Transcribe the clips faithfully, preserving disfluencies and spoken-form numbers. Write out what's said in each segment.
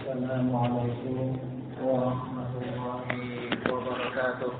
السلام عليكم ورحمة الله وبركاته.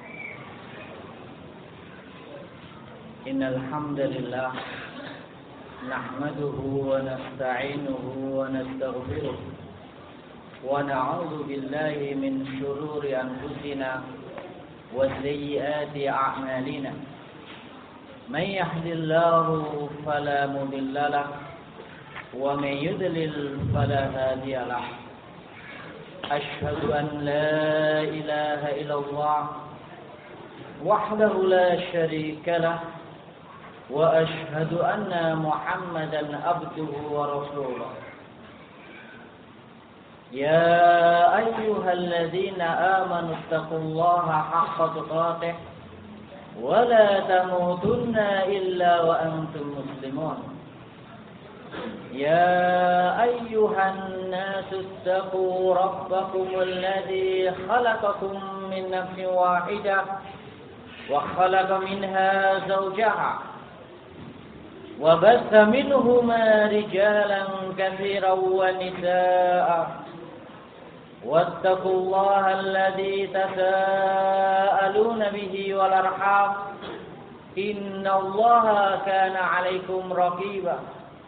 إن الحمد لله نحمده ونستعينه ونستغفره ونعوذ بالله من شرور أنفسنا وسيئات أعمالنا. من يهد الله فلا مضل له ومن يضلل فلا هادي له. أشهد أن لا إله إلا الله وحده لا شريك له وأشهد أن محمدا عبده ورسوله. يا أيها الذين آمنوا اتقوا الله حق تقاته ولا تموتن إلا وأنتم مسلمون. يا أيها الناس اتقوا ربكم الذي خلقكم من نفس واحدة وخلق منها زوجها وبث منهما رجالا كثيرا ونساء واتقوا الله الذي تساءلون به والأرحام إن الله كان عليكم رقيبا.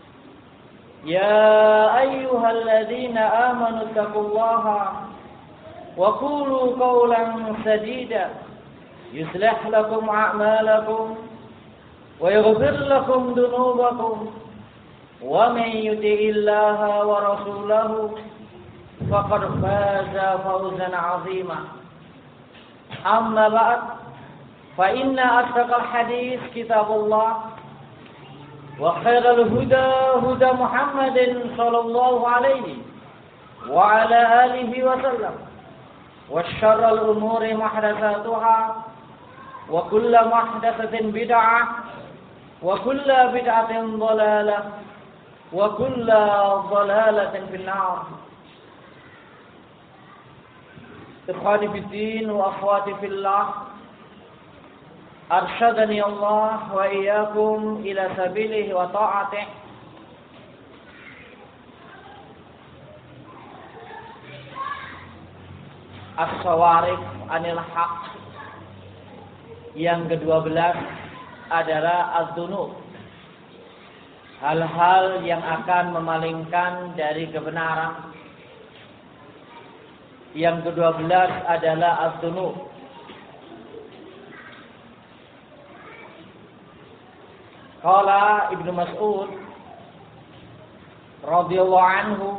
يا أيها الذين آمنوا اتقوا الله وقولوا قولا سديدا يصلح لكم أعمالكم ويغفر لكم ذنوبكم ومن يطع الله ورسوله فقد فاز فوزا عظيما. أما بعد فإن أصدق الحديث كتاب الله وخير الهدى هدى محمد صلى الله عليه وعلى آله وسلم وشر الأمور محدثاتها وكل محدثة بدعة وكل بدعة ضلالة وكل ضلالة في النار. إخواني في الدين وأخواتي في الله، أرشدني الله وإياكم إلى سبيله وطاعته. As-Sawarif anil haq. Yang kedua belas adalah az-dzunub, hal-hal yang akan memalingkan dari kebenaran. Yang kedua belas adalah az-dzunub. Qala Ibnu Mas'ud radhiyallahu anhu,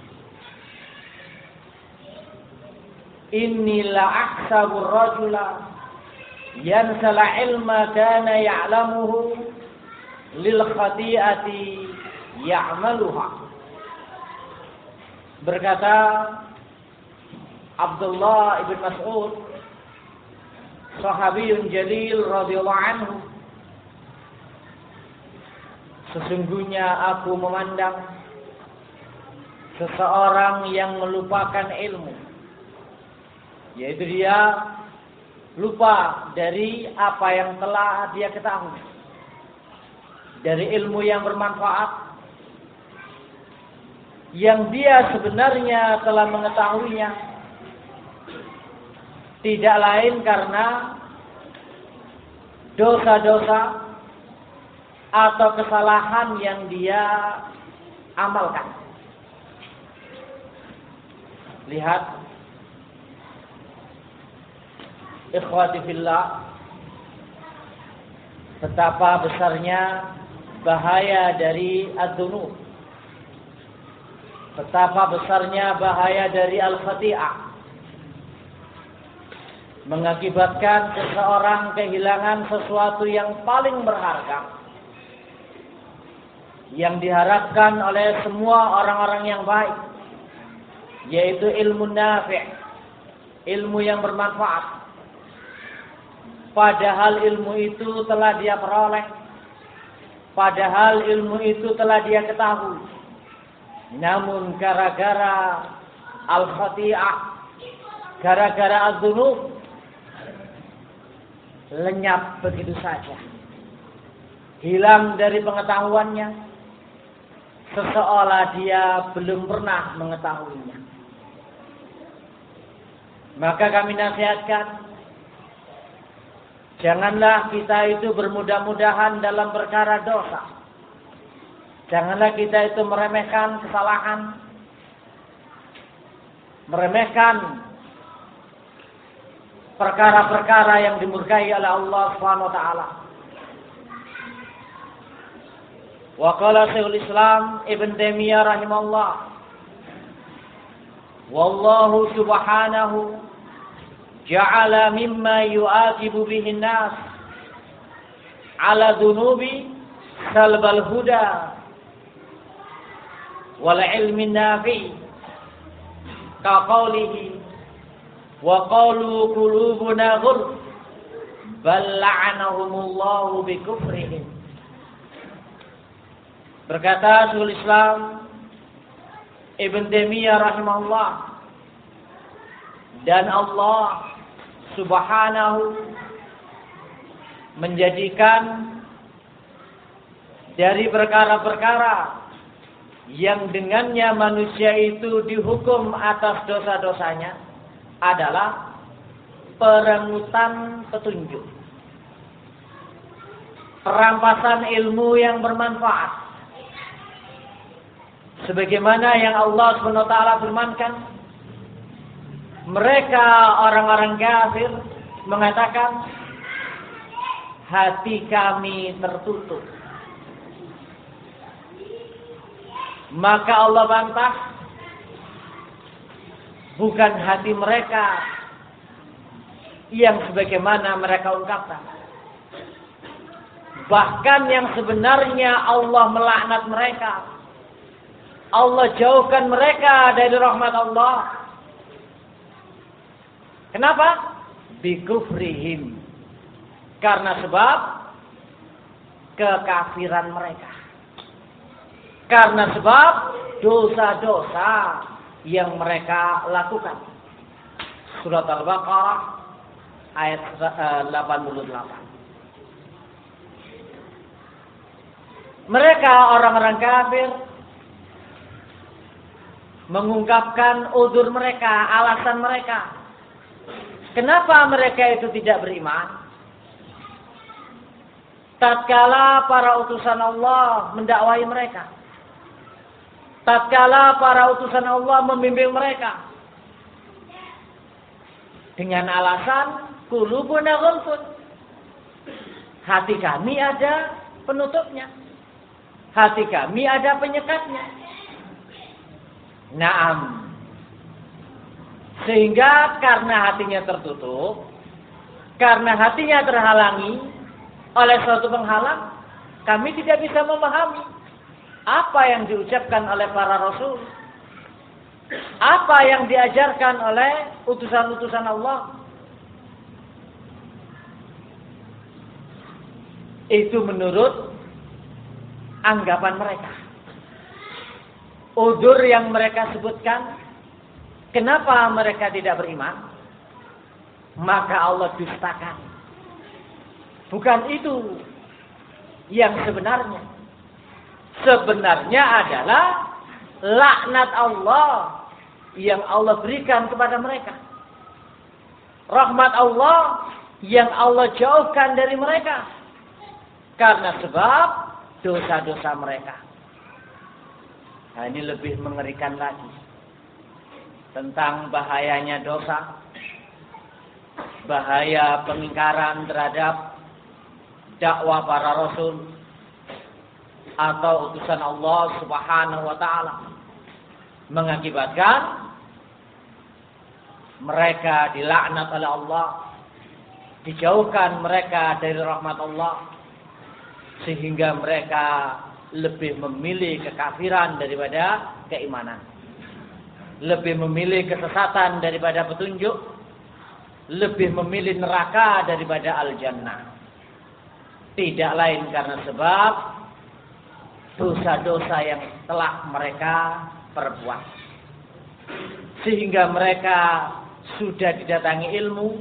inni la ahsabu ar-rajula yansal ilma kana ya'lamuhu lil khati'ati ya'maluha. Berkata Abdullah ibn Mas'ud, sahabiyun jalil radhiyallahu anhu, sesungguhnya aku memandang seseorang yang melupakan ilmu, yaitu dia lupa dari apa yang telah dia ketahui, dari ilmu yang bermanfaat yang dia sebenarnya telah mengetahuinya, tidak lain karena dosa-dosa atau kesalahan yang dia amalkan. Lihat, ikhwati fillah, betapa besarnya bahaya dari ad-dzunub, betapa besarnya bahaya dari al-khati'ah, mengakibatkan seseorang kehilangan sesuatu yang paling berharga, yang diharapkan oleh semua orang-orang yang baik, yaitu ilmu nafi', ilmu yang bermanfaat. Padahal ilmu itu telah dia peroleh, padahal ilmu itu telah dia ketahui, namun gara-gara al-khati'ah, gara-gara az-dzunub, lenyap begitu saja, hilang dari pengetahuannya, seseolah dia belum pernah mengetahuinya. Maka kami nasihatkan, janganlah kita itu bermudah-mudahan dalam perkara dosa. Janganlah kita itu meremehkan kesalahan, meremehkan perkara-perkara yang dimurkai oleh Allah Subhanahu wa taala. Wa qala Syekhul Islam Ibn Taimiyah rahimahullah, wallahu subhanahu ja'ala mimma yu'aqibu bihi an-nas 'ala dhunubi salbal huda wal ilmi nafi ka qawlihi wa qalu qulubuna ghulf bal la'anahumullahu bi kufrihim. Berkata Syekhul Islam Ibn Taimiyah rahimahullah, dan Allah Subhanahu menjadikan dari perkara-perkara yang dengannya manusia itu dihukum atas dosa-dosanya adalah perebutan petunjuk, perampasan ilmu yang bermanfaat. Sebagaimana yang Allah subhanahu wa taala firmankan, mereka orang-orang kafir mengatakan hati kami tertutup. Maka Allah bantah, bukan hati mereka yang sebagaimana mereka ungkapkan. Bahkan yang sebenarnya Allah melaknat mereka. Allah jauhkan mereka dari rahmat Allah. Kenapa? Bikufrihim. Karena sebab kekafiran mereka. Karena sebab dosa-dosa yang mereka lakukan. Surat Al-Baqarah ayat delapan puluh delapan. Mereka orang-orang kafir mengungkapkan udzur mereka, alasan mereka. Kenapa mereka itu tidak beriman? Tatkala para utusan Allah mendakwahi mereka. Tatkala para utusan Allah membimbing mereka. Dengan alasan qulubuna ghulfun. Hati kami ada penutupnya. Hati kami ada penyekatnya. Naam. Sehingga karena hatinya tertutup, karena hatinya terhalangi oleh suatu penghalang, kami tidak bisa memahami apa yang diucapkan oleh para rasul, apa yang diajarkan oleh utusan-utusan Allah. Itu menurut anggapan mereka. Udzur yang mereka sebutkan, kenapa mereka tidak beriman? Maka Allah dustakan. Bukan itu yang sebenarnya. Sebenarnya adalah laknat Allah yang Allah berikan kepada mereka. Rahmat Allah yang Allah jauhkan dari mereka. Karena sebab dosa-dosa mereka. Nah, ini lebih mengerikan lagi tentang bahayanya dosa, bahaya pengingkaran terhadap dakwah para rasul atau utusan Allah Subhanahu wa taala, mengakibatkan mereka dilaknat oleh Allah, dijauhkan mereka dari rahmat Allah, sehingga mereka lebih memilih kekafiran daripada keimanan. Lebih memilih kesesatan daripada petunjuk. Lebih memilih neraka daripada al-jannah. Tidak lain karena sebab dosa-dosa yang telah mereka perbuat. Sehingga mereka sudah didatangi ilmu.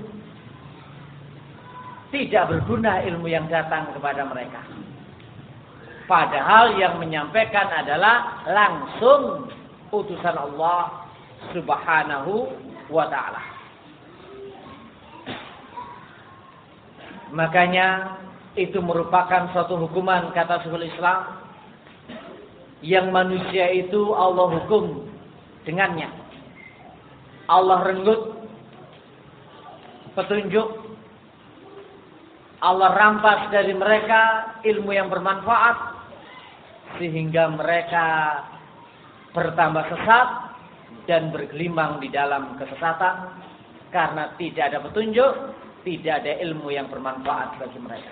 Tidak berguna ilmu yang datang kepada mereka. Padahal yang menyampaikan adalah langsung utusan Allah Subhanahu wa ta'ala. Makanya itu merupakan suatu hukuman, kata Syekhul Islam, yang manusia itu Allah hukum dengannya. Allah renggut petunjuk, Allah rampas dari mereka ilmu yang bermanfaat, sehingga mereka bertambah sesat dan bergelimang di dalam kesesatan karena tidak ada petunjuk, tidak ada ilmu yang bermanfaat bagi mereka.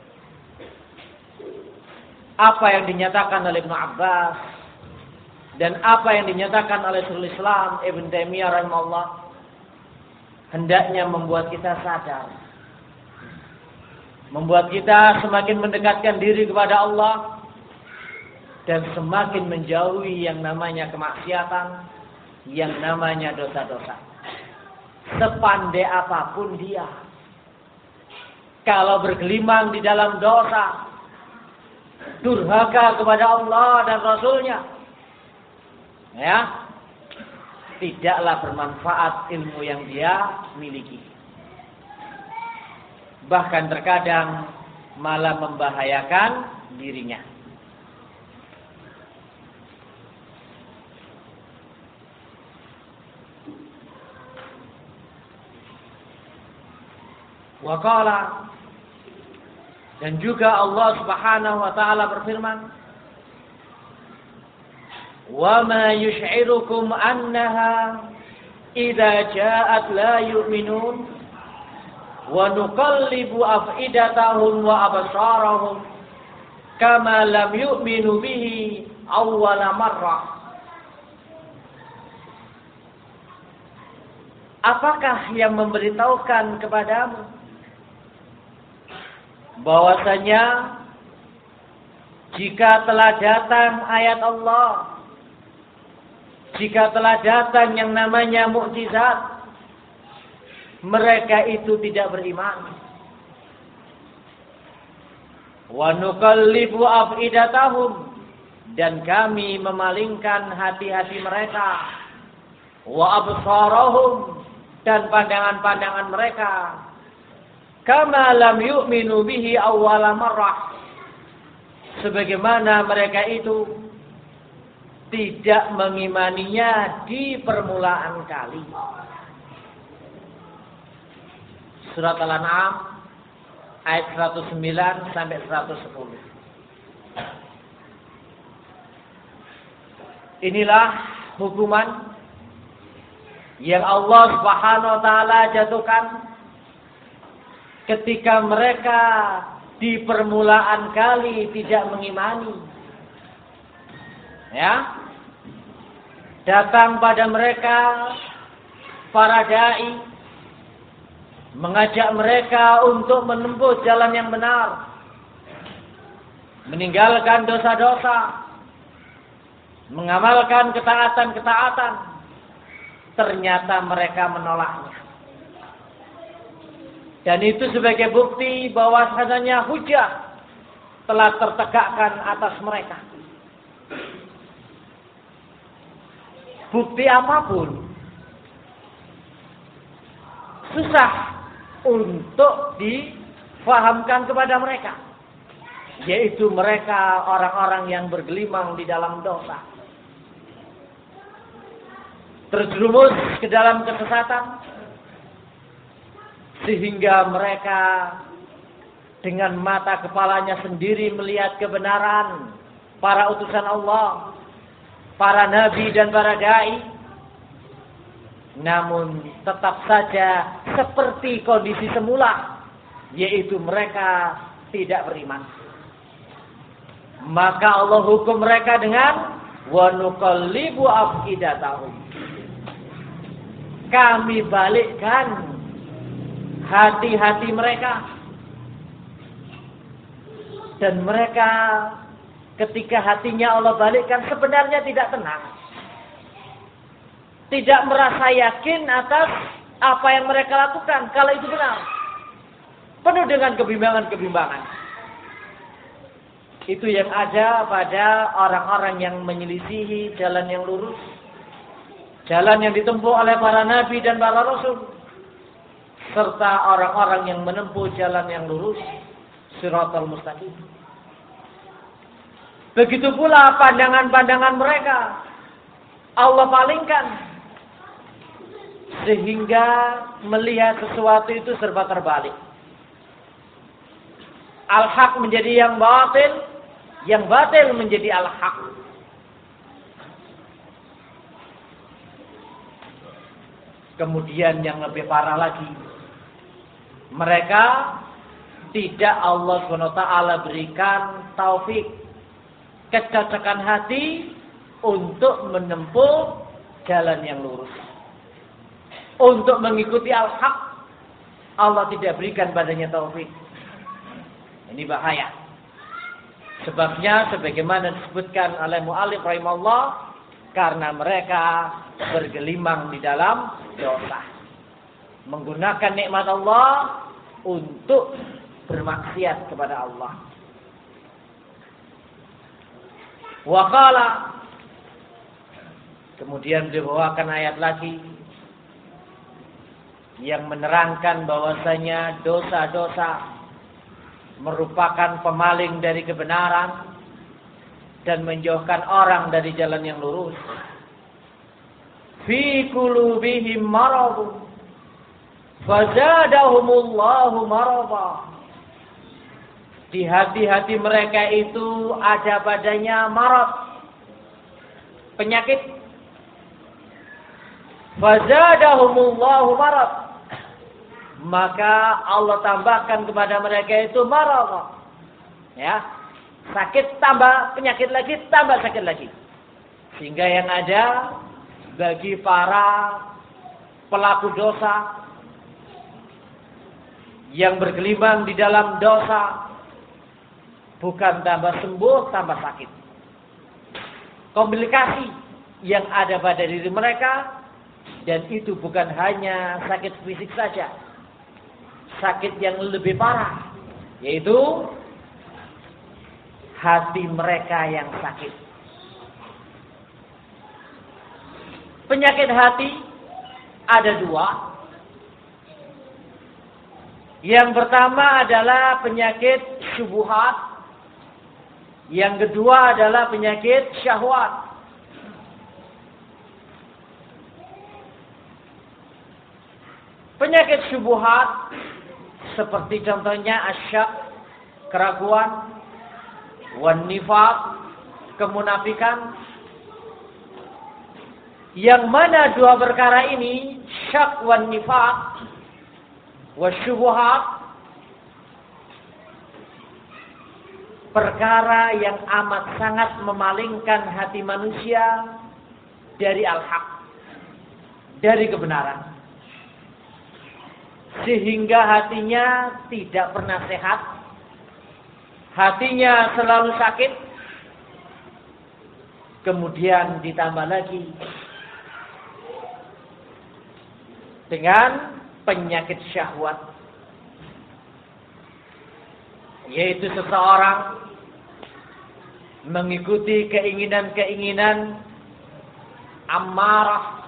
Apa yang dinyatakan oleh Ibnu Abbas dan apa yang dinyatakan oleh Syekhul Islam Ibnu Taimiyah rahimahullah hendaknya membuat kita sadar, membuat kita semakin mendekatkan diri kepada Allah dan semakin menjauhi yang namanya kemaksiatan, yang namanya dosa-dosa. Sepandai apapun dia, kalau bergelimang di dalam dosa, durhaka kepada Allah dan Rasulnya, ya, tidaklah bermanfaat ilmu yang dia miliki. Bahkan terkadang malah membahayakan dirinya. Waqala, dan juga Allah Subhanahu wa taala berfirman, "Wa ma yush'irukum annaha idza ja'at la yu'minun wa nuqallibu af'idatahum wa absarahum kama lam yu'minu bihi awwala marrah." Apakah yang memberitahukan kepadamu bahwasanya jika telah datang ayat Allah, jika telah datang yang namanya mukjizat, mereka itu tidak beriman. Wa nuqallibu af'idatahum, dan kami memalingkan hati-hati mereka, wa absarahum, dan pandangan-pandangan mereka, kama lam yu'minu bihi awwala marrah, sebagaimana mereka itu tidak mengimaninya di permulaan kali. Surat Al-An'am ayat seratus sembilan sampai seratus sepuluh. Inilah hukuman yang Allah Subhanahu wa taala jatuhkan ketika mereka di permulaan kali tidak mengimani. Ya. Datang pada mereka para dai, mengajak mereka untuk menempuh jalan yang benar, meninggalkan dosa-dosa, mengamalkan ketaatan-ketaatan. Ternyata mereka menolaknya. Dan itu sebagai bukti bahwasanya hujah telah tertegakkan atas mereka. Bukti apapun susah untuk difahamkan kepada mereka, yaitu mereka orang-orang yang bergelimang di dalam dosa, terjerumus ke dalam kesesatan, sehingga mereka dengan mata kepalanya sendiri melihat kebenaran para utusan Allah, para nabi dan para dai, namun tetap saja seperti kondisi semula, yaitu mereka tidak beriman. Maka Allah hukum mereka dengan wa nuqallibu afidatahum, kami balikkan hati-hati mereka, dan mereka ketika hatinya Allah balikkan sebenarnya tidak tenang, tidak merasa yakin atas apa yang mereka lakukan kalau itu benar, penuh dengan kebimbangan-kebimbangan. Itu yang ada pada orang-orang yang menyelisihi jalan yang lurus, jalan yang ditempuh oleh para nabi dan para rasul, serta orang-orang yang menempuh jalan yang lurus, Shiratal Mustaqim. Begitu pula pandangan-pandangan mereka Allah palingkan, sehingga melihat sesuatu itu serba terbalik. Al-haq menjadi yang batil, yang batil menjadi al-haq. Kemudian yang lebih parah lagi, mereka tidak Allah subhanahu wa taala berikan taufik, kecocokan hati untuk menempuh jalan yang lurus, untuk mengikuti al-haq. Allah tidak berikan padanya taufik. Ini bahaya. Sebabnya sebagaimana disebutkan oleh mu'allif rahimahullah, karena mereka bergelimang di dalam dosa, menggunakan nikmat Allah untuk bermaksiat kepada Allah. Wa qala, kemudian dibawakan ayat lagi yang menerangkan bahwasanya dosa-dosa merupakan pemaling dari kebenaran dan menjauhkan orang dari jalan yang lurus. Fi qulubihim maradun fazadahumullahu marada. Di hati-hati mereka itu ada padanya marad, penyakit. Fazadahumullahu marad, maka Allah tambahkan kepada mereka itu marad. Ya, sakit tambah penyakit lagi, tambah sakit lagi. Sehingga yang ada bagi para pelaku dosa yang bergelimang di dalam dosa, bukan tambah sembuh, tambah sakit. Komplikasi yang ada pada diri mereka, dan itu bukan hanya sakit fisik saja, sakit yang lebih parah, yaitu hati mereka yang sakit. Penyakit hati ada dua. Yang pertama adalah penyakit syubhat. Yang kedua adalah penyakit syahwat. Penyakit syubhat seperti contohnya asyak, keraguan, wan nifaq, kemunafikan. Yang mana dua perkara ini, syak wan nifaq wasyubuhat, perkara yang amat sangat memalingkan hati manusia dari al-haq, dari kebenaran, sehingga hatinya tidak pernah sehat, hatinya selalu sakit. Kemudian ditambah lagi dengan penyakit syahwat, yaitu seseorang mengikuti keinginan-keinginan ammarah,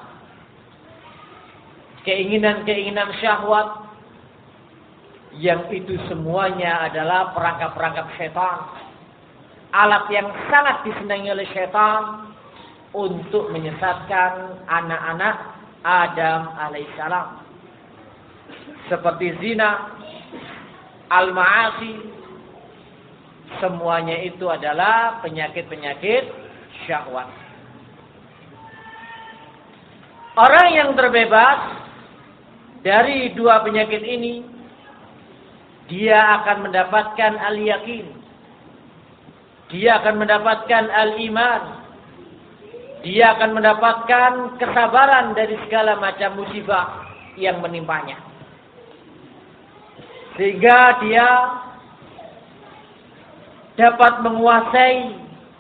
keinginan-keinginan syahwat, yang itu semuanya adalah perangkap-perangkap syaitan, alat yang sangat disenangi oleh syaitan untuk menyesatkan anak-anak Adam alaihissalam. Seperti zina, al-ma'asi, semuanya itu adalah penyakit-penyakit syahwat. Orang yang terbebas dari dua penyakit ini, dia akan mendapatkan al-yakin, dia akan mendapatkan al-iman, dia akan mendapatkan kesabaran dari segala macam musibah yang menimpanya. Sehingga dia dapat menguasai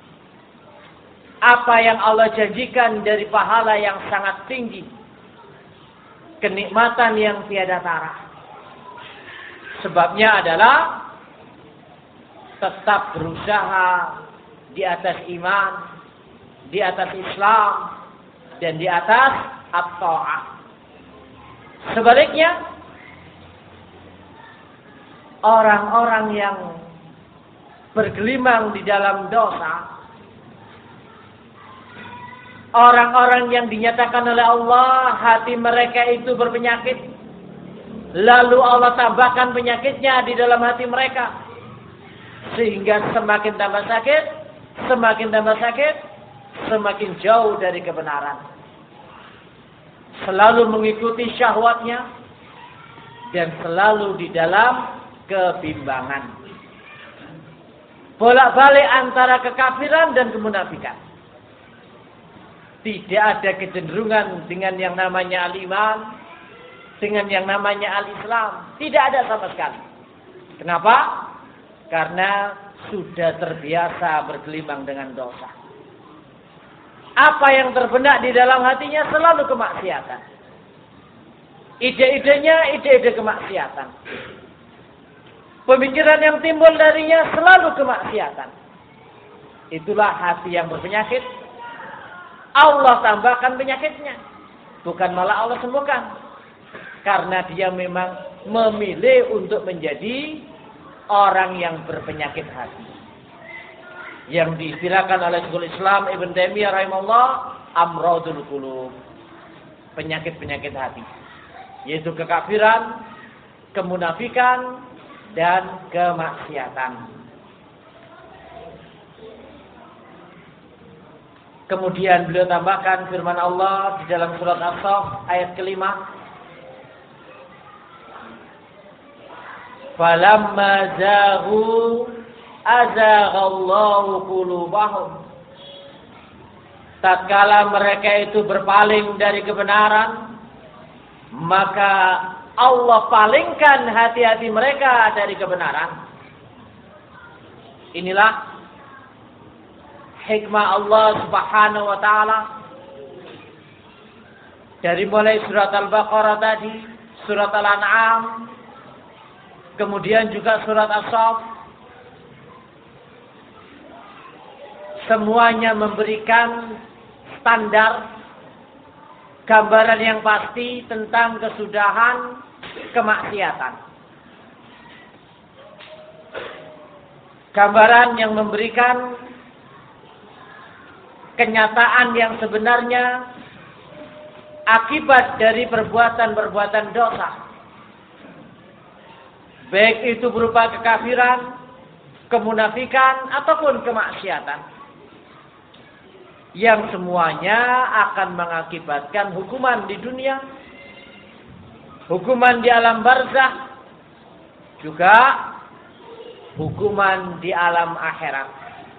apa yang Allah janjikan dari pahala yang sangat tinggi, kenikmatan yang tiada tara. Sebabnya adalah tetap berusaha di atas iman, di atas Islam, dan di atas at-ta'ah. Sebaliknya, orang-orang yang bergelimang di dalam dosa, orang-orang yang dinyatakan oleh Allah hati mereka itu berpenyakit, lalu Allah tambahkan penyakitnya di dalam hati mereka, sehingga semakin tambah sakit, semakin tambah sakit, semakin jauh dari kebenaran, selalu mengikuti syahwatnya, dan selalu di dalam kebimbangan, bolak-balik antara kekafiran dan kemunafikan. Tidak ada kecenderungan dengan yang namanya al-iman, dengan yang namanya al-Islam. Tidak ada sama sekali. Kenapa? Karena sudah terbiasa bergelimang dengan dosa. Apa yang terbenak di dalam hatinya selalu kemaksiatan. Ide-idenya ide-ide kemaksiatan. Pemikiran yang timbul darinya selalu kemaksiatan. Itulah hati yang berpenyakit. Allah tambahkan penyakitnya. Bukan malah Allah sembuhkan. Karena dia memang memilih untuk menjadi orang yang berpenyakit hati. Yang diistilahkan oleh Syekhul Islam Ibn Taimiyah rahimahullah, amradul qulub. Penyakit-penyakit hati. Yaitu kekafiran, kemunafikan, dan kemaksiatan. Kemudian beliau tambahkan firman Allah di dalam surat As-Saff ayat kelima. Falamma zaghu azaghallahu qulubahum. Tatkala mereka itu berpaling dari kebenaran, maka Allah palingkan hati-hati mereka dari kebenaran. Inilah hikmah Allah Subhanahu wa taala. Dari mulai surat Al-Baqarah tadi, surat Al-An'am, kemudian juga surat As-Saff, semuanya memberikan standar, gambaran yang pasti tentang kesudahan kemaksiatan. Gambaran yang memberikan kenyataan yang sebenarnya akibat dari perbuatan-perbuatan dosa. Baik itu berupa kekafiran, kemunafikan, ataupun kemaksiatan. Yang semuanya akan mengakibatkan hukuman di dunia, hukuman di alam barzakh, juga hukuman di alam akhirat.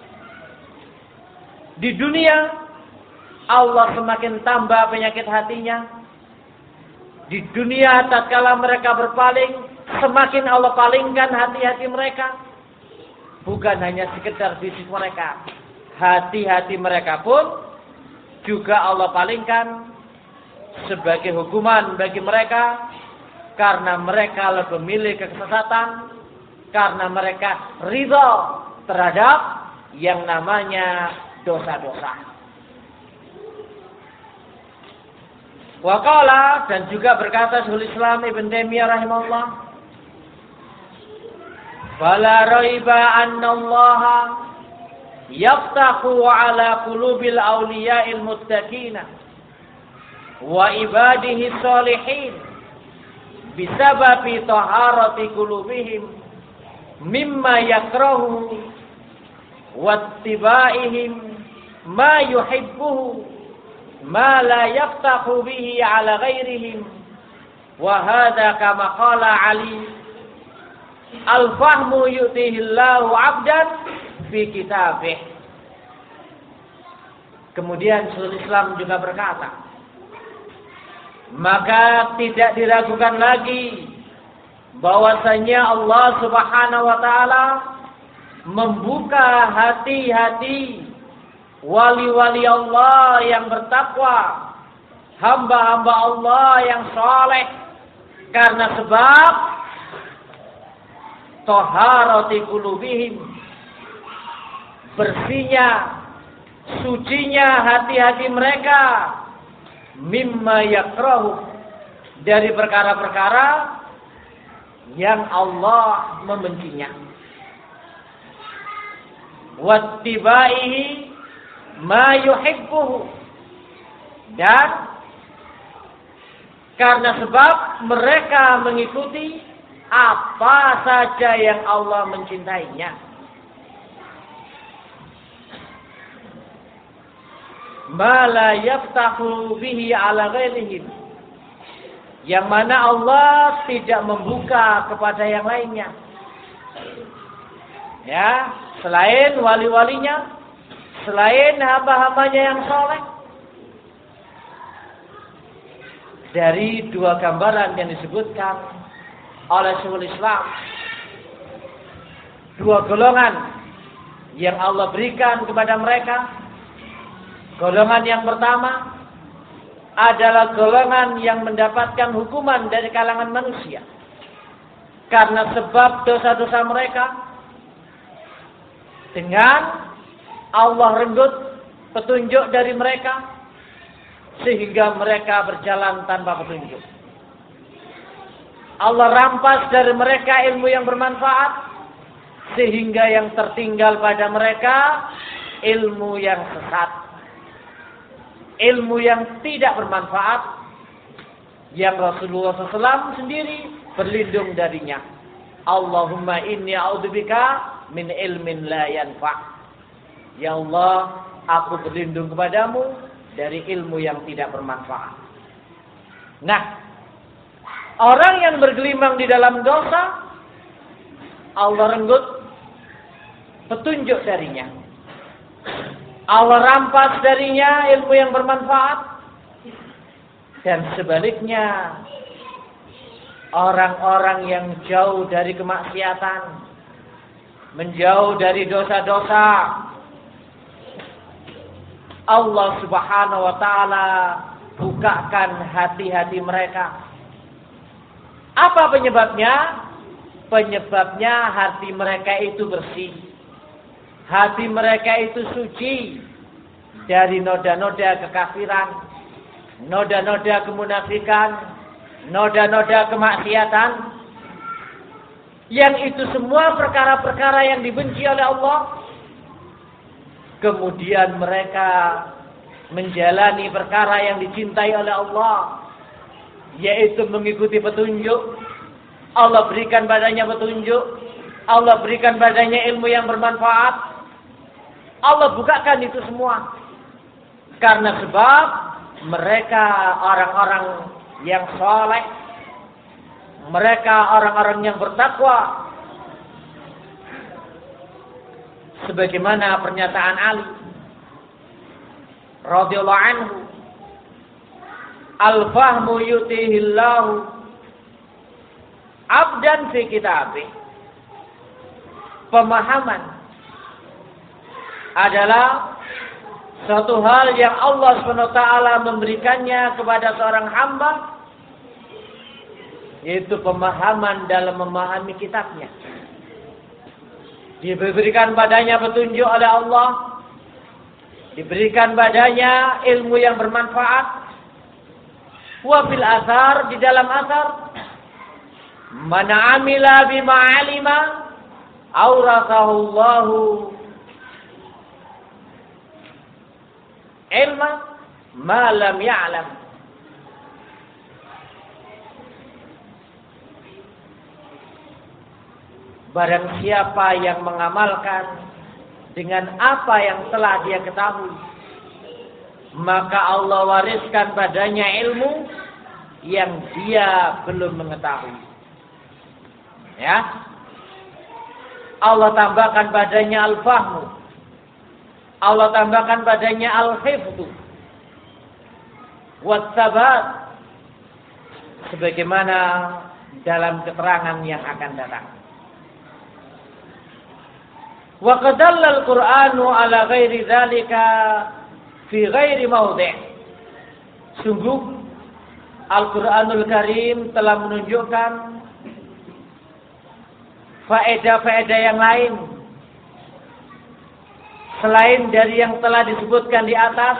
Di dunia, Allah semakin tambah penyakit hatinya. Di dunia, tatkala mereka berpaling, semakin Allah palingkan hati-hati mereka. Bukan hanya sekedar fisik mereka, hati-hati mereka pun juga Allah palingkan sebagai hukuman bagi mereka, karena mereka lebih memilih kesesatan, karena mereka ridha terhadap yang namanya dosa-dosa. Waqala, dan juga berkata Syekhul Islam Ibn Taimiyah rahimahullah, fala raiba anna Allah yaftahu ala qulubil awliya'il muttaqina wa ibadihi sholihin bisababi taharati qulubihim mimma yakrahu wattibaihim ma yuhibbuhu ma la yaftahu bihi ala ghairihim wa hadha kama qala Ali al-fahmu yu'tihillahu 'abdan fi kitabih. Kemudian Syekhul Islam juga berkata, maka tidak diragukan lagi bahwasanya Allah Subhanahu wa taala membuka hati-hati wali-wali Allah yang bertakwa, hamba-hamba Allah yang saleh, karena sebab taharati qulubihim, bersihnya, sucinya hati-hati mereka, mimma yakrahu, dari perkara-perkara yang Allah membencinya. Wattibaihi ma yuhibbuhu, dan karena sebab mereka mengikuti apa saja yang Allah mencintainya. Ma la yaftahu bihi ala ghairihim, yang mana Allah tidak membuka kepada yang lainnya. Ya, selain wali-walinya, selain hamba-hambanya yang soleh. Dari dua gambaran yang disebutkan oleh Syekhul Islam, dua golongan yang Allah berikan kepada mereka. Golongan yang pertama adalah golongan yang mendapatkan hukuman dari kalangan manusia karena sebab dosa-dosa mereka. Dengan Allah renggut petunjuk dari mereka sehingga mereka berjalan tanpa petunjuk. Allah rampas dari mereka ilmu yang bermanfaat sehingga yang tertinggal pada mereka ilmu yang sesat, ilmu yang tidak bermanfaat, yang Rasulullah shallallahu alaihi wasallam sendiri berlindung darinya. Allahumma inni a'udzubika min ilmin la yanfa'. Ya Allah, aku berlindung kepadamu dari ilmu yang tidak bermanfaat. Nah, orang yang bergelimang di dalam dosa, Allah renggut petunjuk darinya. Allah rampas darinya ilmu yang bermanfaat. Dan sebaliknya, orang-orang yang jauh dari kemaksiatan, menjauh dari dosa-dosa, Allah Subhanahu wa taala bukakan hati-hati mereka. Apa penyebabnya? Penyebabnya hati mereka itu bersih. Hati mereka itu suci dari noda-noda kekafiran, noda-noda kemunafikan, noda-noda kemaksiatan. Yang itu semua perkara-perkara yang dibenci oleh Allah. Kemudian mereka menjalani perkara yang dicintai oleh Allah, yaitu mengikuti petunjuk. Allah berikan padanya petunjuk, Allah berikan padanya ilmu yang bermanfaat. Allah bukakan itu semua. Karena sebab mereka orang-orang yang saleh, mereka orang-orang yang bertakwa. Sebagaimana pernyataan Ali radhiyallahu anhu, al-fahmu yutihillahu abdan fi kitabih. Pemahaman adalah suatu hal yang Allah subhanahu wa taala memberikannya kepada seorang hamba, yaitu pemahaman dalam memahami kitabnya. Diberikan padanya petunjuk oleh Allah, diberikan padanya ilmu yang bermanfaat. Wa fil athar, di dalam athar, man amila bima alima awrathahu Allahu ilma ma lam ya'lam. Barang siapa yang mengamalkan dengan apa yang telah dia ketahui, maka Allah wariskan padanya ilmu yang dia belum mengetahui. Ya, Allah tambahkan padanya al-fahmu, Allah tambahkan padanya al-hifdhu wat-tabat, sebagaimana dalam keterangan yang akan datang. Wa qadalla al-Qur'anu ala ghairi dzalika fi ghairi mawdi'. Sungguh Al-Qur'anul Karim telah menunjukkan faedah-faedah yang lain selain dari yang telah disebutkan di atas,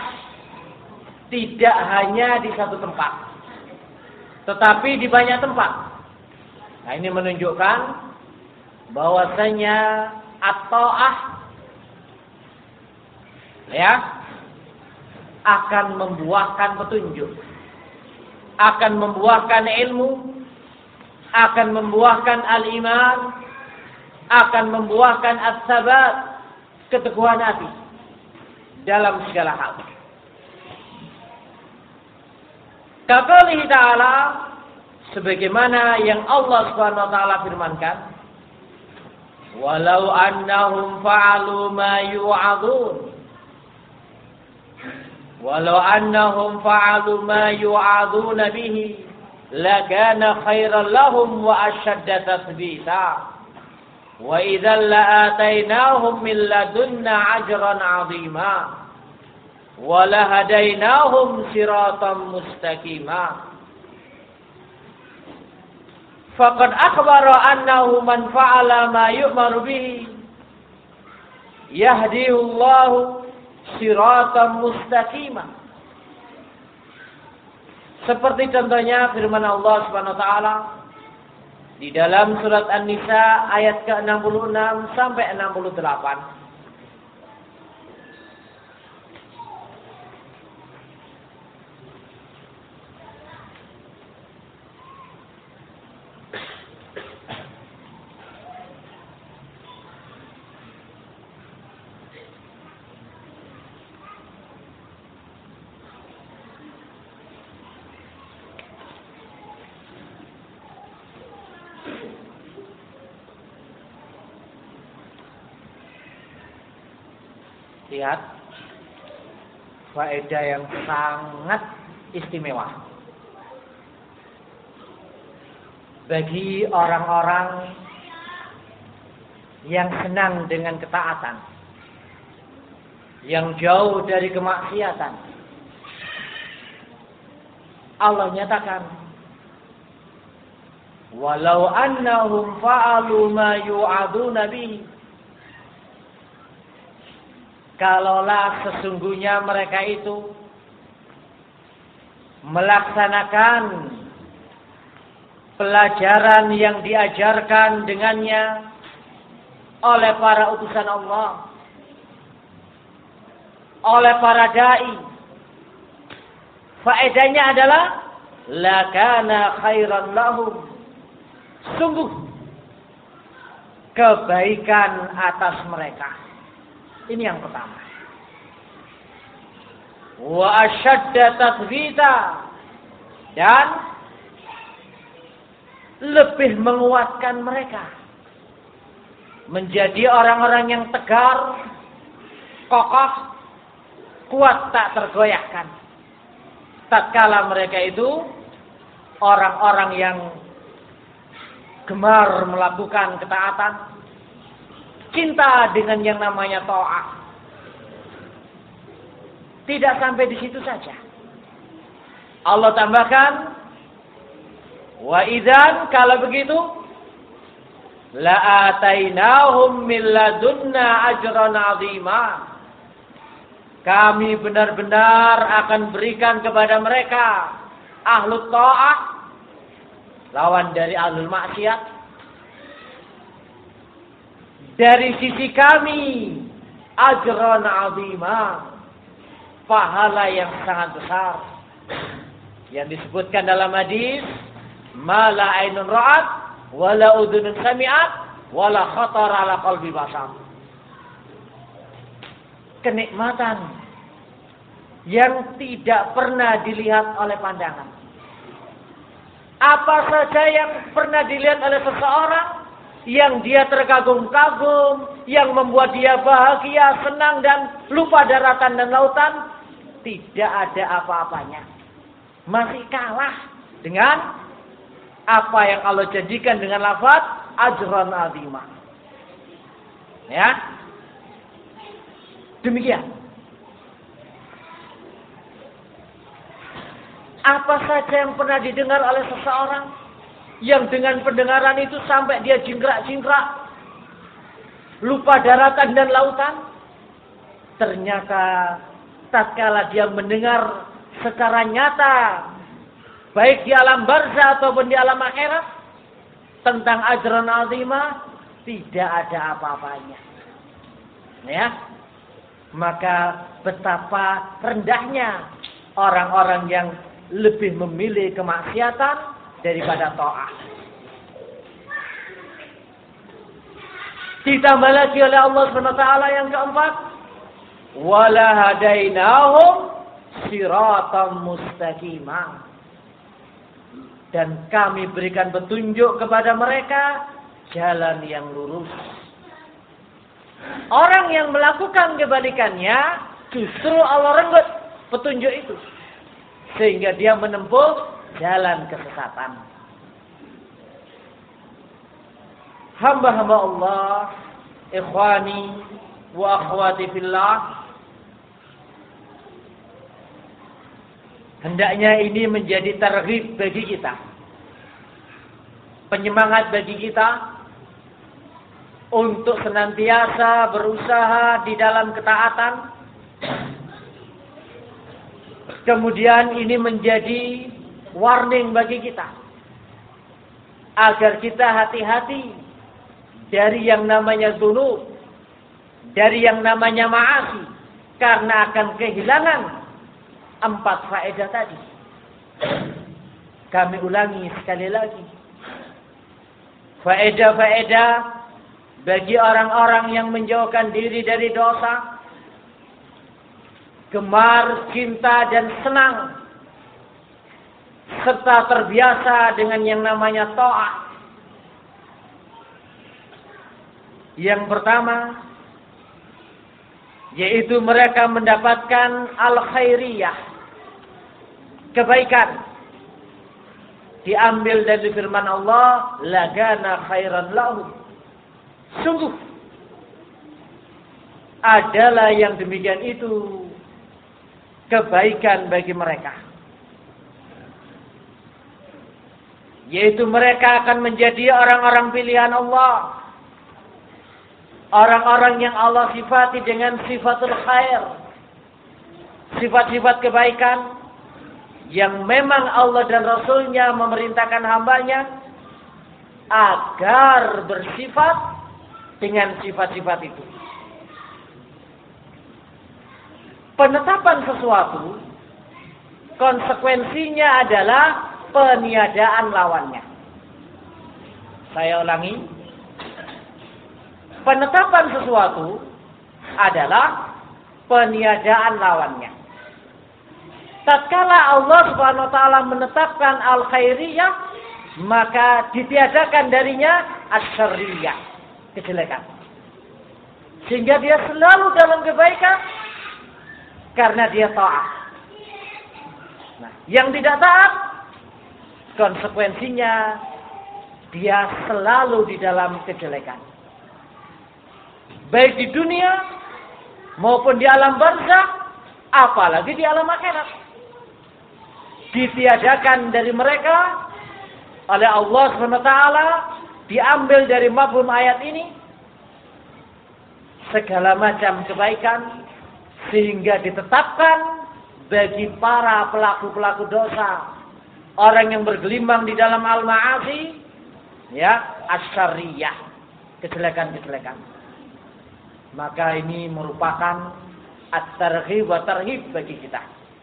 tidak hanya di satu tempat, tetapi di banyak tempat. Nah, ini menunjukkan bahwasanya at-ta'ah ya akan membuahkan petunjuk, akan membuahkan ilmu, akan membuahkan al-iman, akan membuahkan as-sabat, keteguhan hati dalam segala hal. Kaqaulihi ta'ala, sebagaimana yang Allah Subhanahu wa taala firmankan, walau annahum fa'alu ma yu'adun, walau annahum fa'alu ma yu'adun bihi lakana khairan lahum wa ashadda tathbita wa idzal la'atainahum min ladunna ajran 'azima wa lahadainahum siratan mustaqima. Faqad akhbara annahu man fa'ala ma yu'maru bihi yahdihi Allahu siratan mustaqima. Seperti contohnya firman Allah Subhanahu wa taala di dalam surat An-Nisa ayat ke enam puluh enam sampai enam puluh delapan. Lihat faedah yang sangat istimewa bagi orang-orang yang senang dengan ketaatan, yang jauh dari kemaksiatan. Allah nyatakan, walau annahum fa'alu ma yu'aduna bihi, kalaulah sesungguhnya mereka itu melaksanakan pelajaran yang diajarkan dengannya oleh para utusan Allah, oleh para dai, faedahnya adalah lakana khairan lahum, sungguh kebaikan atas mereka. Ini yang pertama. Wa ashadda tathbita, dan lebih menguatkan mereka menjadi orang-orang yang tegar, kokoh, kuat tak tergoyahkan. Tatkala mereka itu orang-orang yang gemar melakukan ketaatan, cinta dengan yang namanya ta'ah. Tidak sampai di situ saja. Allah tambahkan, wa idzan, kalau begitu, la'atainahum min ladunna ajran 'azima. Kami benar-benar akan berikan kepada mereka ahlu ta'ah, lawan dari ahlul maksiat, dari sisi kami ajran 'azima, pahala yang sangat besar, yang disebutkan dalam hadis, ma la ainun ra'at wa la udhunun sami'at wa la khatar ala qalbi bashar. Kenikmatan yang tidak pernah dilihat oleh pandangan. Apa saja yang pernah dilihat oleh seseorang, yang dia terkagum-kagum, yang membuat dia bahagia, senang, dan lupa daratan dan lautan, tidak ada apa-apanya. Masih kalah dengan apa yang Allah janjikan dengan lafaz ajran 'azima. Ya. Demikian. Apa saja yang pernah didengar oleh seseorang, yang dengan pendengaran itu sampai dia jingkrak-jingkrak, lupa daratan dan lautan, ternyata tatkala dia mendengar secara nyata, baik di alam barzah ataupun di alam akhirat, tentang ajran azimah, tidak ada apa-apanya. Ya. Maka betapa rendahnya orang-orang yang lebih memilih kemaksiatan daripada ta'ah. Ditambah lagi oleh Allah subhanahu wa taala yang keempat, wala hadainahum siratan mustaqimah. Dan kami berikan petunjuk kepada mereka jalan yang lurus. Orang yang melakukan kebalikannya justru Allah renggut petunjuk itu, sehingga dia menempuh jalan kesesatan. Hamba-hamba Allah, ikhwani wa akhwati fillah, hendaknya ini menjadi targhib bagi kita, penyemangat bagi kita untuk senantiasa berusaha di dalam ketaatan. Kemudian ini menjadi warning bagi kita agar kita hati-hati dari yang namanya dzunub, dari yang namanya ma'asi, karena akan kehilangan empat faedah tadi. Kami ulangi sekali lagi. Faedah-faedah bagi orang-orang yang menjauhkan diri dari dosa, gemar, cinta, dan senang, serta terbiasa dengan yang namanya ta'ah. Yang pertama, yaitu mereka mendapatkan al-khairiyah, kebaikan. Diambil dari firman Allah, lagana khairan lahum. Sungguh adalah yang demikian itu kebaikan bagi mereka. Yaitu mereka akan menjadi orang-orang pilihan Allah. Orang-orang yang Allah sifati dengan sifatul khair. Sifat-sifat kebaikan yang memang Allah dan Rasulnya memerintahkan hambanya agar bersifat dengan sifat-sifat itu. Penetapan sesuatu, konsekuensinya adalah peniadaan lawannya. Saya ulangi. Penetapan sesuatu adalah peniadaan lawannya. Tatkala Allah Subhanahu wa taala menetapkan al-khairiyah, maka ditiadakan darinya asy-syarriyah, kejelekan. Sehingga dia selalu dalam kebaikan karena dia taat. Nah, yang tidak taat, konsekuensinya dia selalu di dalam kejelekan. Baik di dunia maupun di alam barzakh, apalagi di alam akhirat. Ditiadakan dari mereka oleh Allah subhanahu wa taala, diambil dari mafhum ayat ini segala macam kebaikan, sehingga ditetapkan bagi para pelaku-pelaku dosa, orang yang bergelimang di dalam al-ma'asi, ya, asy-syarriyah, kejelekan-kejelekan. Maka ini merupakan at-targhib wa tarhib bagi kita.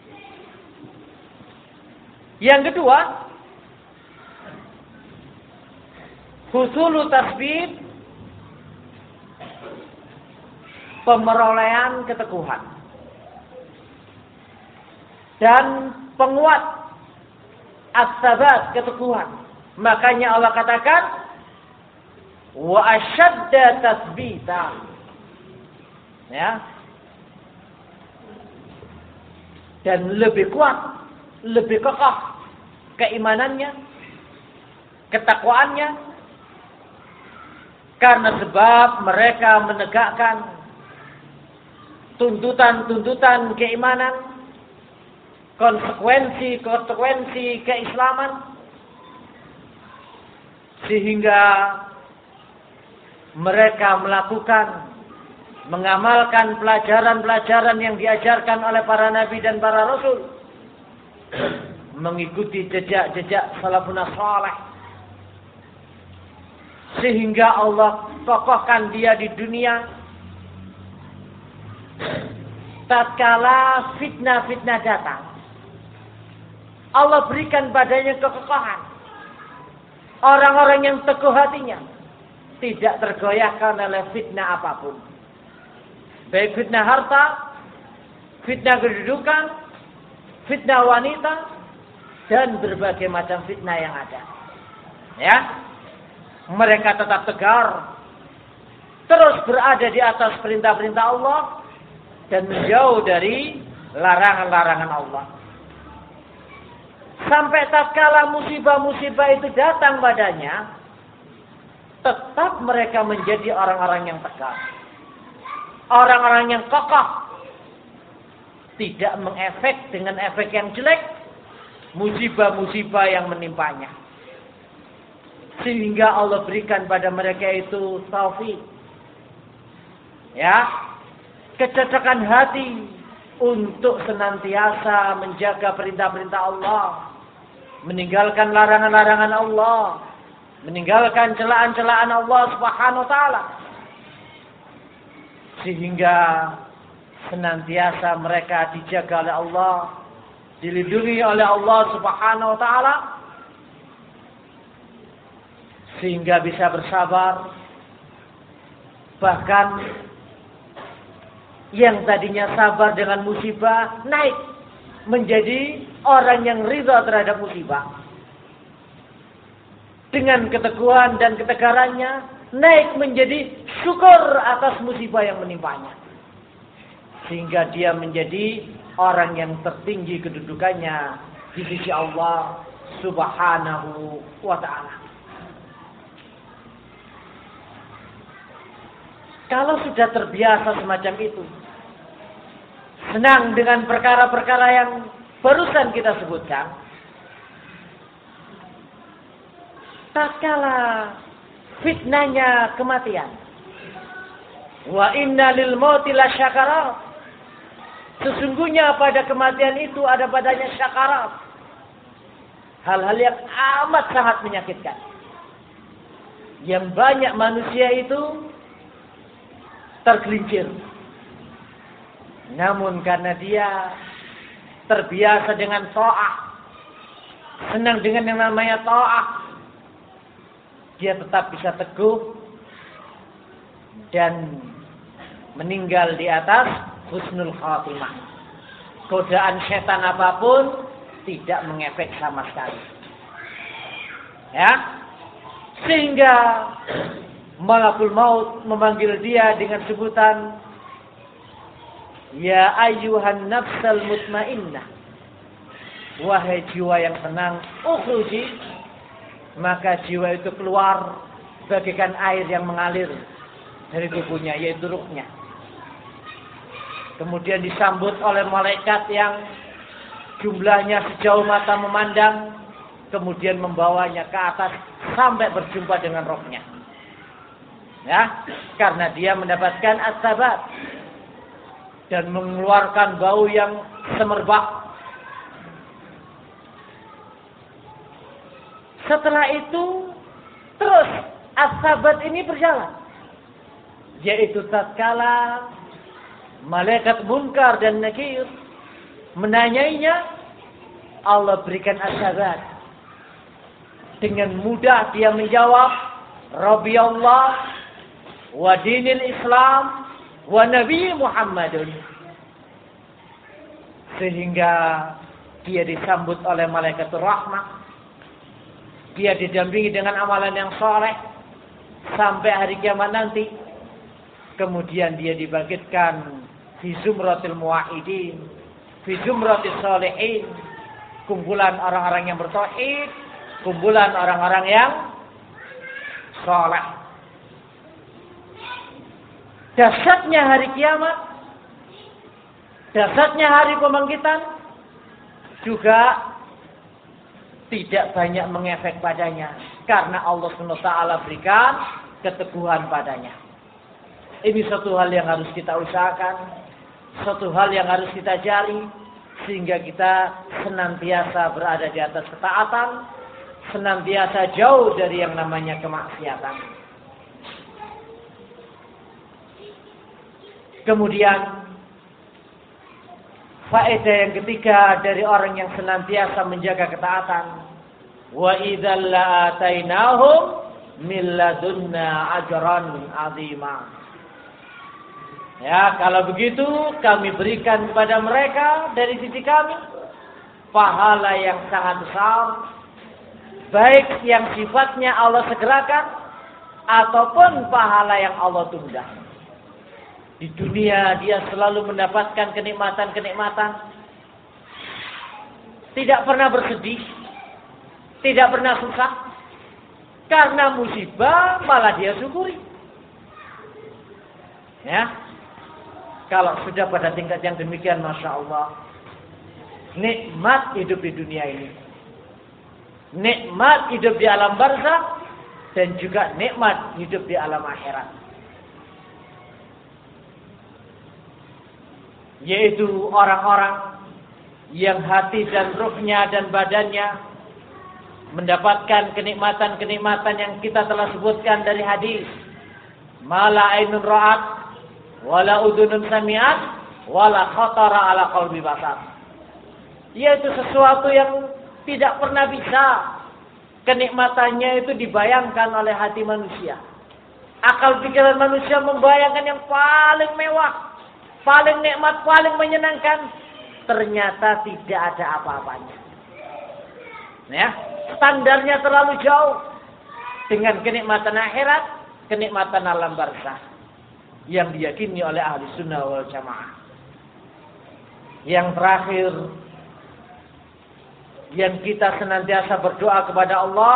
Yang kedua, husulu tasbih, pemerolehan keteguhan dan penguat as-sabat, keteguhan. Makanya Allah katakan wa asyadda tasbita, ya, dan lebih kuat, lebih kokoh keimanannya, ketakwaannya, karena sebab mereka menegakkan tuntutan-tuntutan keimanan, konsekuensi-konsekuensi keislaman, sehingga mereka melakukan, mengamalkan pelajaran-pelajaran yang diajarkan oleh para nabi dan para rasul, mengikuti jejak-jejak salafun salih, sehingga Allah kokohkan dia di dunia. Tatkala fitnah-fitnah datang, Allah berikan padanya kekokohan. Orang-orang yang teguh hatinya tidak tergoyahkan oleh fitnah apapun. Baik fitnah harta, fitnah kedudukan, fitnah wanita, dan berbagai macam fitnah yang ada. Ya, mereka tetap tegar, terus berada di atas perintah-perintah Allah dan menjauh dari larangan-larangan Allah. Sampai tatkala musibah-musibah itu datang padanya, tetap mereka menjadi orang-orang yang tegar, orang-orang yang kokoh, tidak mengefek dengan efek yang jelek musibah-musibah yang menimpanya. Sehingga Allah berikan pada mereka itu taufik, ya, kecocokan hati untuk senantiasa menjaga perintah-perintah Allah, meninggalkan larangan-larangan Allah, meninggalkan celaan-celaan Allah Subhanahu wa taala. Sehingga senantiasa mereka dijaga oleh Allah, dilindungi oleh Allah Subhanahu wa taala, sehingga bisa bersabar. Bahkan yang tadinya sabar dengan musibah naik menjadi orang yang ridha terhadap musibah. Dengan keteguhan dan ketegarannya naik menjadi syukur atas musibah yang menimpanya. Sehingga dia menjadi orang yang tertinggi kedudukannya di sisi Allah Subhanahu wa ta'ala. Kalau sudah terbiasa semacam itu, senang dengan perkara-perkara yang barusan kita sebutkan, tatkala fitnahnya kematian, wa inna lil mauti lasyakarat, sesungguhnya pada kematian itu ada padanya syakarat, hal-hal yang amat sangat menyakitkan, yang banyak manusia itu tergelincir. Namun karena dia terbiasa dengan ta'ah, senang dengan yang namanya ta'ah, dia tetap bisa teguh dan meninggal di atas husnul khatimah. Godaan setan apapun tidak mengefek sama sekali. Ya, sehingga malakul maut memanggil dia dengan sebutan, ya ayyuhan nafsal mutmainnah, wahai jiwa yang tenang, ukhruji. Maka jiwa itu keluar bagaikan air yang mengalir dari tubuhnya, yaitu ruhnya. Kemudian disambut oleh malaikat yang jumlahnya sejauh mata memandang, kemudian membawanya ke atas sampai berjumpa dengan rohnya. Ya, karena dia mendapatkan as-sabat dan mengeluarkan bau yang semerbak. Setelah itu terus as-sabat ini berjalan, yaitu tatkala malaikat munkar dan nakir menanyainya, Allah berikan as-sabat. Dengan mudah dia menjawab, Rabbi Allah wa dinil Islam wa Nabi Muhammadun. Sehingga dia disambut oleh malaikatur rahmah, dia didampingi dengan amalan yang soleh sampai hari kiamat nanti. Kemudian dia dibangkitkan fi zumratil muwahhidin, fi zumratis sholihin, kumpulan orang-orang yang bertauhid, kumpulan orang-orang yang soleh. Dahsyatnya hari kiamat, dahsyatnya hari pembangkitan juga tidak banyak mengefek padanya, karena Allah subhanahu wa taala berikan keteguhan padanya. Ini satu hal yang harus kita usahakan, satu hal yang harus kita cari, sehingga kita senantiasa berada di atas ketaatan, senantiasa jauh dari yang namanya kemaksiatan. Kemudian faedah yang ketiga dari orang yang senantiasa menjaga ketaatan, wa idzal la'atainahum min ladunna ajran 'azima. Ya, kalau begitu kami berikan kepada mereka dari sisi kami pahala yang sangat besar, baik yang sifatnya Allah segerakan ataupun pahala yang Allah tunda. Di dunia dia selalu mendapatkan kenikmatan-kenikmatan, tidak pernah bersedih, tidak pernah susah, karena musibah malah dia syukuri. Ya, kalau sudah pada tingkat yang demikian, masya Allah, nikmat hidup di dunia ini, nikmat hidup di alam barzakh, dan juga nikmat hidup di alam akhirat. Yaitu orang-orang yang hati dan ruhnya dan badannya mendapatkan kenikmatan-kenikmatan yang kita telah sebutkan dari hadis. Mala ainun ra'at, wala udunun sami'at, wala khatara ala qalbi basar. Yaitu sesuatu yang tidak pernah bisa kenikmatannya itu dibayangkan oleh hati manusia. Akal pikiran manusia membayangkan yang paling mewah, paling nikmat, paling menyenangkan, ternyata tidak ada apa-apanya. Ya, standarnya terlalu jauh dengan kenikmatan akhirat, kenikmatan alam barzakh yang diyakini oleh ahli sunnah wal jamaah. Yang terakhir, yang kita senantiasa berdoa kepada Allah,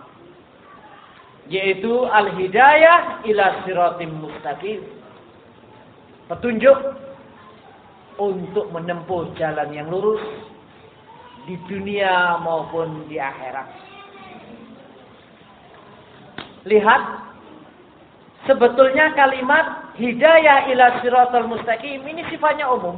yaitu al-hidayah ila siratim mustaqim. Petunjuk untuk menempuh jalan yang lurus di dunia maupun di akhirat. Lihat, sebetulnya kalimat hidayah ila siratal mustaqim ini sifatnya umum,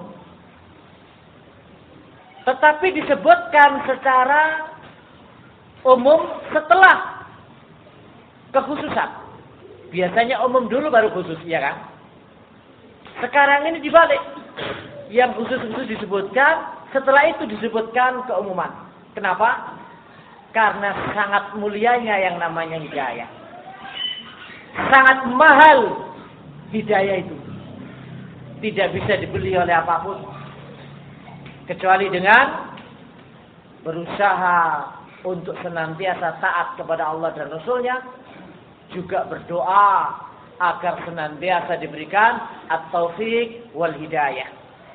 tetapi disebutkan secara umum setelah kekhususan. Biasanya umum dulu baru khusus, ya kan? Sekarang ini dibalik. Yang khusus-khusus disebutkan, setelah itu disebutkan keumuman. Kenapa? Karena sangat mulianya yang namanya hidayah. Sangat mahal hidayah itu. Tidak bisa dibeli oleh apapun, kecuali dengan berusaha untuk senantiasa taat kepada Allah dan Rasulnya, juga berdoa agar senantiasa diberikan at-taufiq wal hidayah.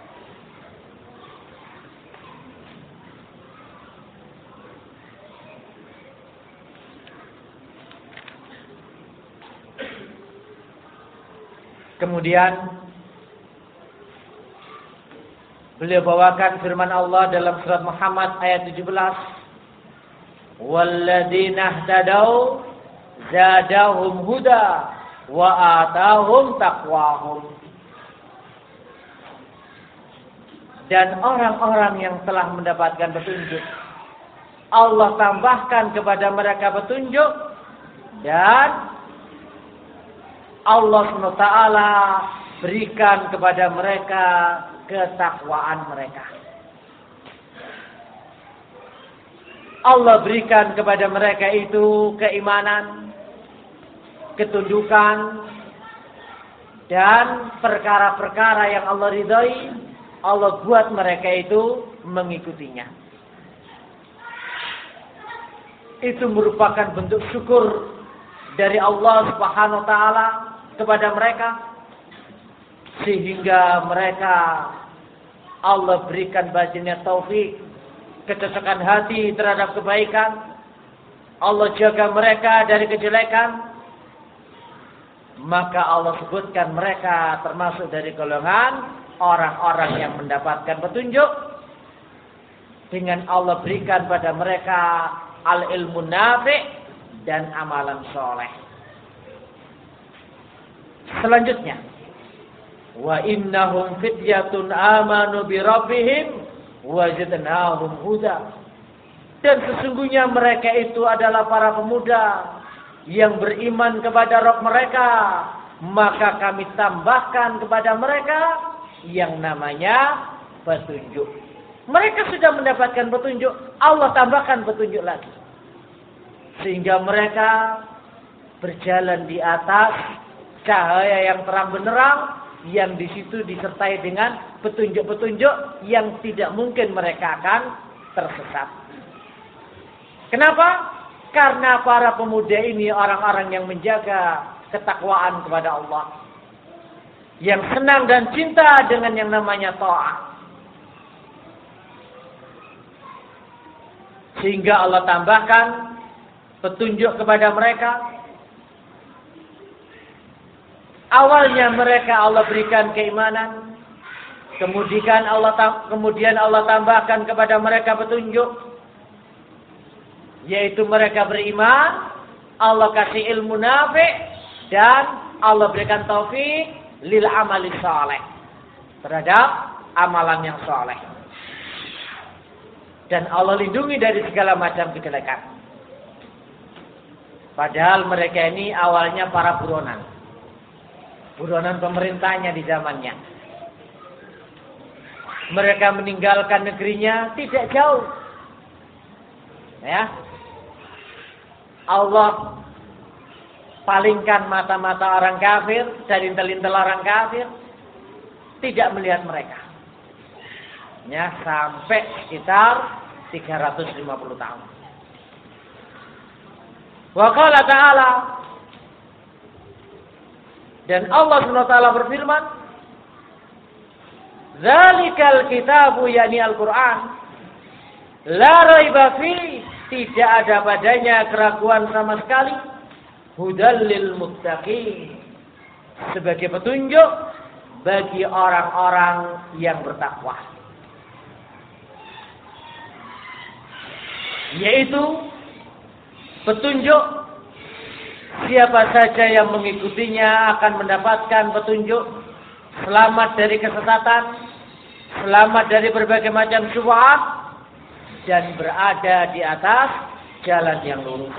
Kemudian beliau bawakan firman Allah dalam surat Muhammad ayat tujuh belas. Walladzina ihtadaw zadahum huda wa atahum taqwahum. Dan orang-orang yang telah mendapatkan petunjuk, Allah tambahkan kepada mereka petunjuk, dan Allah subhanahu wa taala berikan kepada mereka ketakwaan mereka. Allah berikan kepada mereka itu keimanan, ketundukan, dan perkara-perkara yang Allah ridhai, Allah buat mereka itu mengikutinya. Itu merupakan bentuk syukur dari Allah Subhanahu wa taala kepada mereka, sehingga mereka Allah berikan baginya taufik, kecocokan hati terhadap kebaikan. Allah jaga mereka dari kejelekan. Maka Allah sebutkan mereka termasuk dari golongan orang-orang yang mendapatkan petunjuk, dengan Allah berikan pada mereka al-ilmu nafi' dan amalan soleh. Selanjutnya, wa innahum fityatun amanu bi rabbihim wa zidnahum huda. Dan sesungguhnya mereka itu adalah para pemuda yang beriman kepada Rabb mereka, maka kami tambahkan kepada mereka yang namanya petunjuk. Mereka sudah mendapatkan petunjuk, Allah tambahkan petunjuk lagi. Sehingga mereka berjalan di atas cahaya yang terang benderang, yang di situ disertai dengan petunjuk-petunjuk yang tidak mungkin mereka akan tersesat. Kenapa? Karena para pemuda ini orang-orang yang menjaga ketakwaan kepada Allah, yang senang dan cinta dengan yang namanya ta'ah. Sehingga Allah tambahkan petunjuk kepada mereka. Awalnya mereka Allah berikan keimanan, kemudian Allah kemudian Allah tambahkan kepada mereka petunjuk, yaitu mereka beriman, Allah kasih ilmu nafi' dan Allah berikan taufik lil amali saleh, terhadap amalan yang saleh. Dan Allah lindungi dari segala macam kejelekan. Padahal mereka ini awalnya para buronan. Buronan pemerintahnya di zamannya. Mereka meninggalkan negerinya tidak jauh. Ya. Allah palingkan mata-mata orang kafir dan intel-intel orang kafir tidak melihat mereka. Ya, sampai sekitar tiga ratus lima puluh tahun. Wa qala ta'ala, dan Allah subhanahu wa taala berfirman, "Dzalikal kitabu," yakni Al-Qur'an, "la raiba fi," tidak ada padanya keraguan sama sekali, "hudal lil muttaqin," sebagai petunjuk bagi orang-orang yang bertakwa. Yaitu petunjuk, siapa saja yang mengikutinya akan mendapatkan petunjuk, selamat dari kesesatan, selamat dari berbagai macam syubhat, dan berada di atas jalan yang lurus.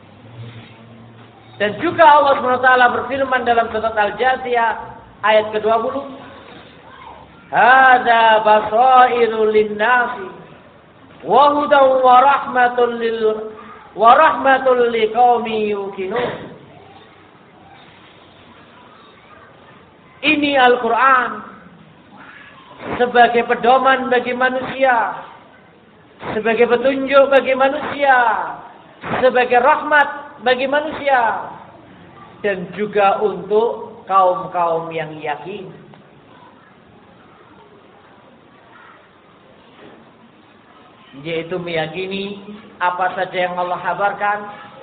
Dan juga Allah subhanahu wa taala berfirman dalam surat Al-Jathiyah ayat ke dua puluh, "Hadza basairu lin-nasi wa hudan wa rahmatul lil wa rahmatul liqaumin yuqinun." Ini Al-Qur'an sebagai pedoman bagi manusia, sebagai petunjuk bagi manusia, sebagai rahmat bagi manusia, dan juga untuk kaum-kaum yang yakin. Yaitu meyakini apa saja yang Allah kabarkan,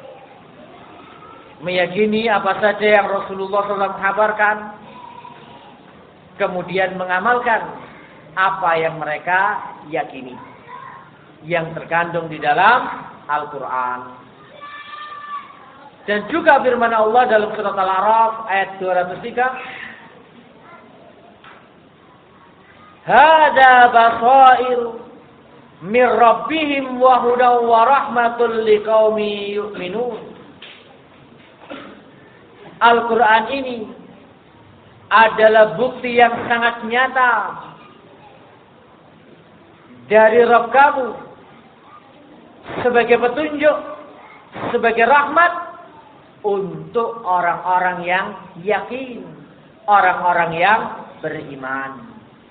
meyakini apa saja yang Rasulullah shallallahu alaihi wasallam kabarkan, kemudian mengamalkan apa yang mereka yakini, yang terkandung di dalam Al-Quran. Dan juga firman Allah dalam surat Al-A'raf ayat dua ratus tiga, "Hada basairu min rabbihim wa hudan wa rahmatul liqaumin yu'minun." Al-Quran ini adalah bukti yang sangat nyata dari Rabb kamu, sebagai petunjuk, sebagai rahmat untuk orang-orang yang yakin, orang-orang yang beriman.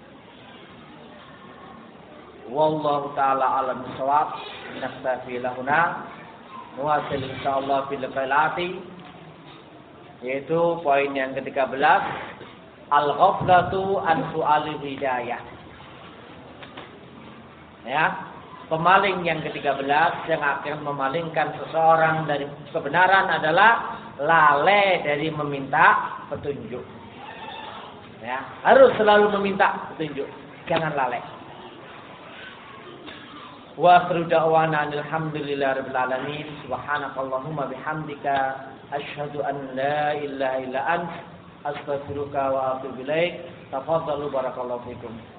Wallahu ta'ala alam bissawab. Naktafi lahuna nuwasil insyaallah fil qilati, yaitu poin yang ketiga belas, al-ghaflatu an su'alil hidayah. Ya, pemaling yang ketiga belas yang akan memalingkan seseorang dari kebenaran adalah lalai dari meminta petunjuk. Ya, harus selalu meminta petunjuk, jangan lalai. Wa akhiru da'wana alhamdulillahirabbil alamin. Subhanakallahumma bihamdika asyhadu an la ilaha illa anta astaghfiruka wa atubu ilaik. Tafadhalu barakallahu fikum.